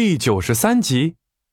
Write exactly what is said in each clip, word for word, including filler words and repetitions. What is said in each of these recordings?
第九十三集。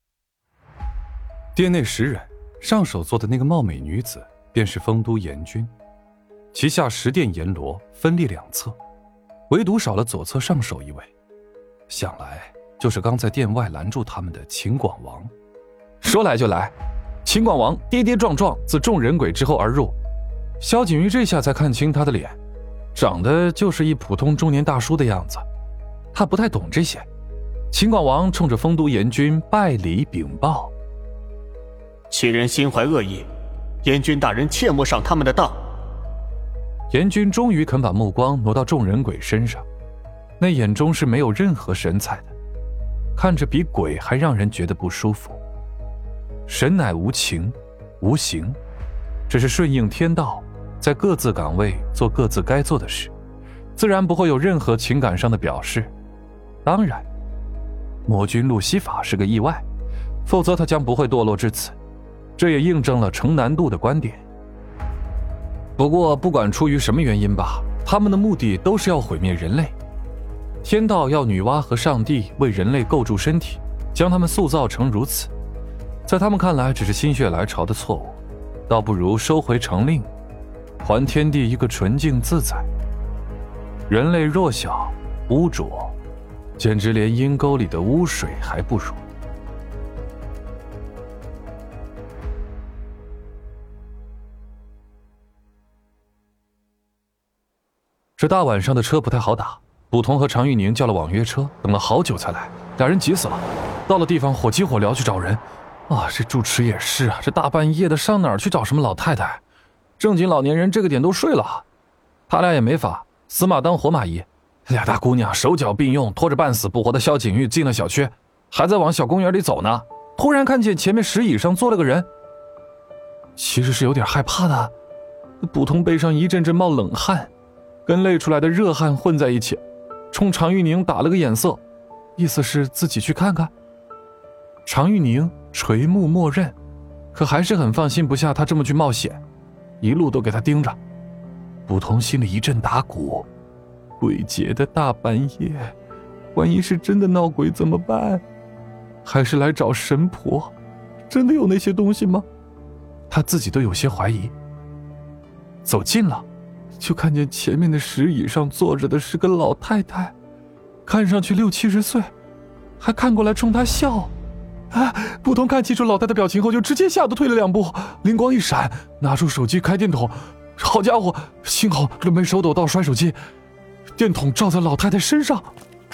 殿内十人，上首座的那个貌美女子便是丰都阎君，旗下十殿阎罗分列两侧，唯独少了左侧上首一位，想来就是刚在殿外拦住他们的秦广王。说来就来，秦广王跌跌撞撞自众人鬼之后而入，萧景玉这下才看清他的脸，长得就是一普通中年大叔的样子。他不太懂这些。秦广王冲着丰都阎君拜礼禀报： 其人心怀恶意，阎君大人切莫上他们的当。 阎君终于肯把目光挪到众人鬼身上，那眼中是没有任何神采的，看着比鬼还让人觉得不舒服。神乃无情无形，只是顺应天道，在各自岗位做各自该做的事，自然不会有任何情感上的表示。当然魔君路西法是个意外，否则他将不会堕落至此，这也印证了程南渡的观点。不过不管出于什么原因吧，他们的目的都是要毁灭人类。天道要女娲和上帝为人类构筑身体，将他们塑造成如此，在他们看来只是心血来潮的错误，倒不如收回成令，还天地一个纯净自在。人类弱小污浊，简直连阴沟里的污水还不如。这大晚上的车不太好打，卜同和常玉宁叫了网约车，等了好久才来，俩人急死了。到了地方火急火燎去找人，啊，这住持也是啊，这大半夜的上哪儿去找什么老太太？正经老年人这个点都睡了。他俩也没法，死马当活马医。俩大姑娘手脚并用，拖着半死不活的萧景玉进了小区，还在往小公园里走呢，突然看见前面石椅上坐了个人。其实是有点害怕的，卜同背上一阵阵冒冷汗，跟累出来的热汗混在一起，冲常玉宁打了个眼色，意思是自己去看看。常玉宁垂目默认，可还是很放心不下他这么去冒险，一路都给他盯着。卜同心里一阵打鼓，鬼节的大半夜，万一是真的闹鬼怎么办？还是来找神婆？真的有那些东西吗？他自己都有些怀疑。走近了，就看见前面的石椅上坐着的是个老太太，看上去六七十岁，还看过来冲他笑。啊！卜同看清楚老太太表情后，就直接吓得退了两步，灵光一闪，拿出手机开电筒。好家伙，幸好没手抖到摔手机，电筒照在老太太身上。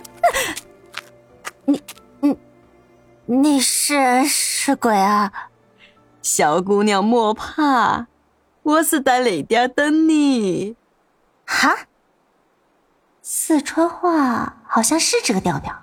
你你你是是鬼啊？ 小姑娘莫怕，我是在那点等你。 哈？四川话好像是这个调调。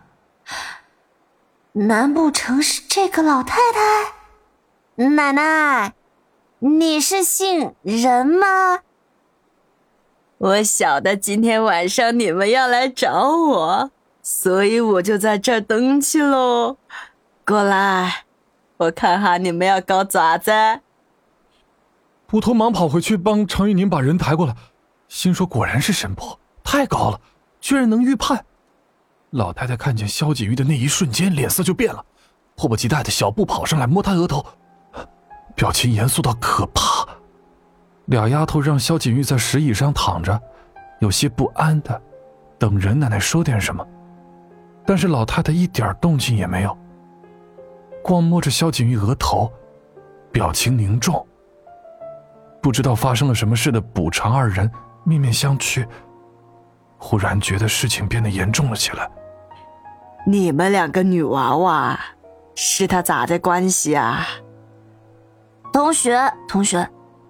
难不成是这个老太太？奶奶，你是姓任吗？ 我晓得今天晚上你们要来找我，所以我就在这儿等起咯。过来，我看下你们要搞咋子。 卜同忙跑回去帮常玉宁把人抬过来，心说果然是神婆，太高了，居然能预判。老太太看见萧景玉的那一瞬间，脸色就变了，迫不及待的小步跑上来摸他额头，表情严肃到可怕。俩丫头让萧景玉在石椅上躺着，有些不安的等任奶奶说点什么，但是老太太一点动静也没有，光摸着萧景玉额头，表情凝重。不知道发生了什么事的卜常二人面面相觑，忽然觉得事情变得严重了起来。 你们两个女娃娃是他咋的关系啊？ 同学同学，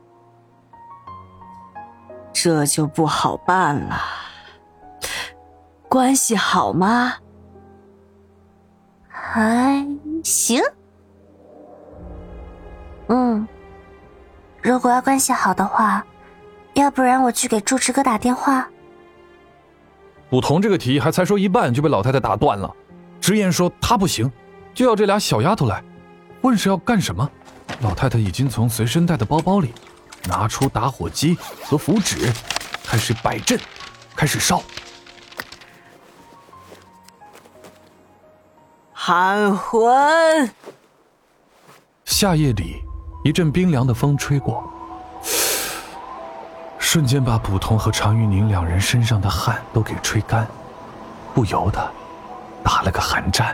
这就不好办了。关系好吗？ 还行。嗯，如果要关系好的话，要不然我去给住持哥打电话。 卜同这个提议还才说一半就被老太太打断了，直言说他不行，就要这俩小丫头来，问是要干什么。老太太已经从随身带的包包里拿出打火机和符纸，开始摆阵，开始烧。 含混。 夏夜里，一阵冰凉的风吹过，瞬间把捕童和常玉宁两人身上的汗都给吹干，不由得打了个寒战。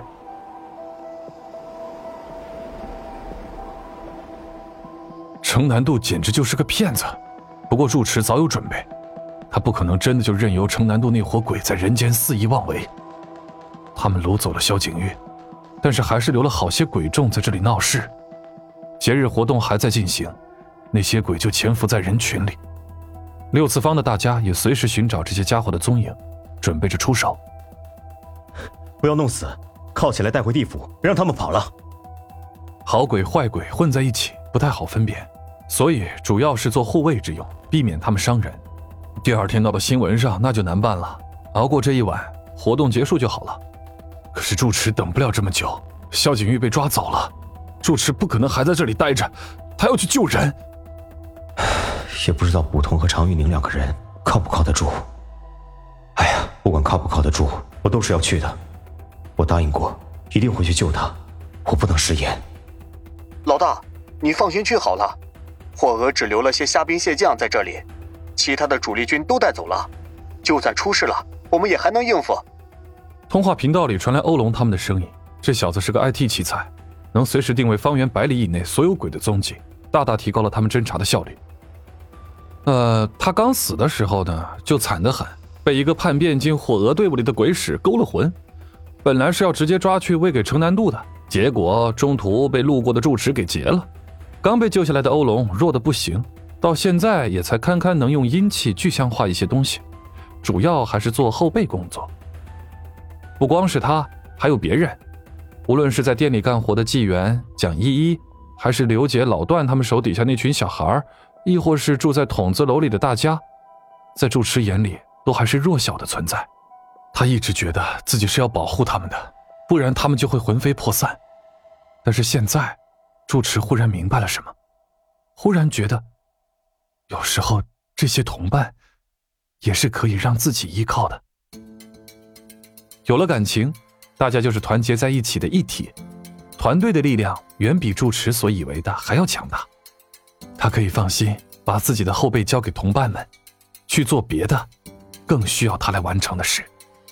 程南渡简直就是个骗子，不过住持早有准备，他不可能真的就任由程南渡那伙鬼在人间肆意妄为。他们掳走了萧景玉，但是还是留了好些鬼众在这里闹事。节日活动还在进行，那些鬼就潜伏在人群里。六次方的大家也随时寻找这些家伙的踪影，准备着出手。 不要弄死，铐起来带回地府，别让他们跑了。 好鬼坏鬼混在一起，不太好分辨，所以主要是做护卫之用，避免他们伤人。第二天闹到新闻上，那就难办了。熬过这一晚，活动结束就好了。可是住持等不了这么久，萧景玉被抓走了，住持不可能还在这里待着，他要去救人。 也不知道捕童和常玉宁两个人靠不靠得住。哎呀，不管靠不靠得住，我都是要去的。我答应过，一定会去救他，我不能食言。 老大，你放心去好了，霍娥只留了些虾兵蟹将在这里，其他的主力军都带走了，就算出事了，我们也还能应付。 通话频道里传来欧龙他们的声音，这小子是个 I T 奇才，能随时定位方圆百里以内所有鬼的踪迹，大大提高了他们侦查的效率。呃，他刚死的时候呢，就惨得很，被一个叛变进火鹅队伍里的鬼使勾了魂，本来是要直接抓去喂给程南渡的，结果中途被路过的住持给劫了。刚被救下来的欧龙弱得不行，到现在也才堪堪能用阴气具象化一些东西，主要还是做后备工作。不光是他，还有别人，无论是在店里干活的纪元、蒋依依，还是刘杰、老段他们手底下那群小孩，亦或是住在筒子楼里的大家，在住持眼里都还是弱小的存在。他一直觉得自己是要保护他们的，不然他们就会魂飞魄散。但是现在，住持忽然明白了什么，忽然觉得，有时候这些同伴也是可以让自己依靠的。有了感情，大家就是团结在一起的一体，团队的力量远比住持所以为的还要强大。他可以放心把自己的后备交给同伴们，去做别的更需要他来完成的事。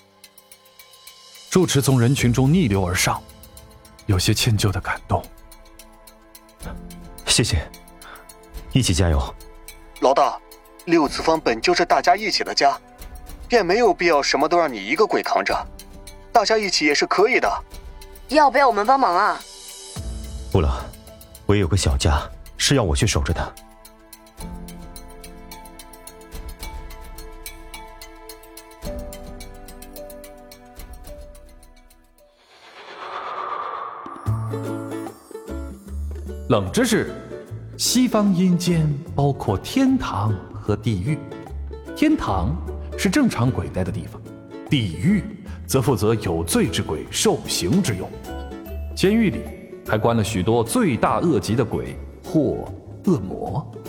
住持从人群中逆流而上，有些歉疚的感动。 谢谢，一起加油。 老大，六次方本就是大家一起的家，便没有必要什么都让你一个鬼扛着，大家一起也是可以的。 要不要我们帮忙啊？ 不了，我也有个小家是要我去守着的。 冷知识：西方阴间包括天堂和地狱，天堂是正常鬼待的地方，地狱则负责有罪之鬼受刑之用。监狱里还关了许多罪大恶极的鬼或恶魔。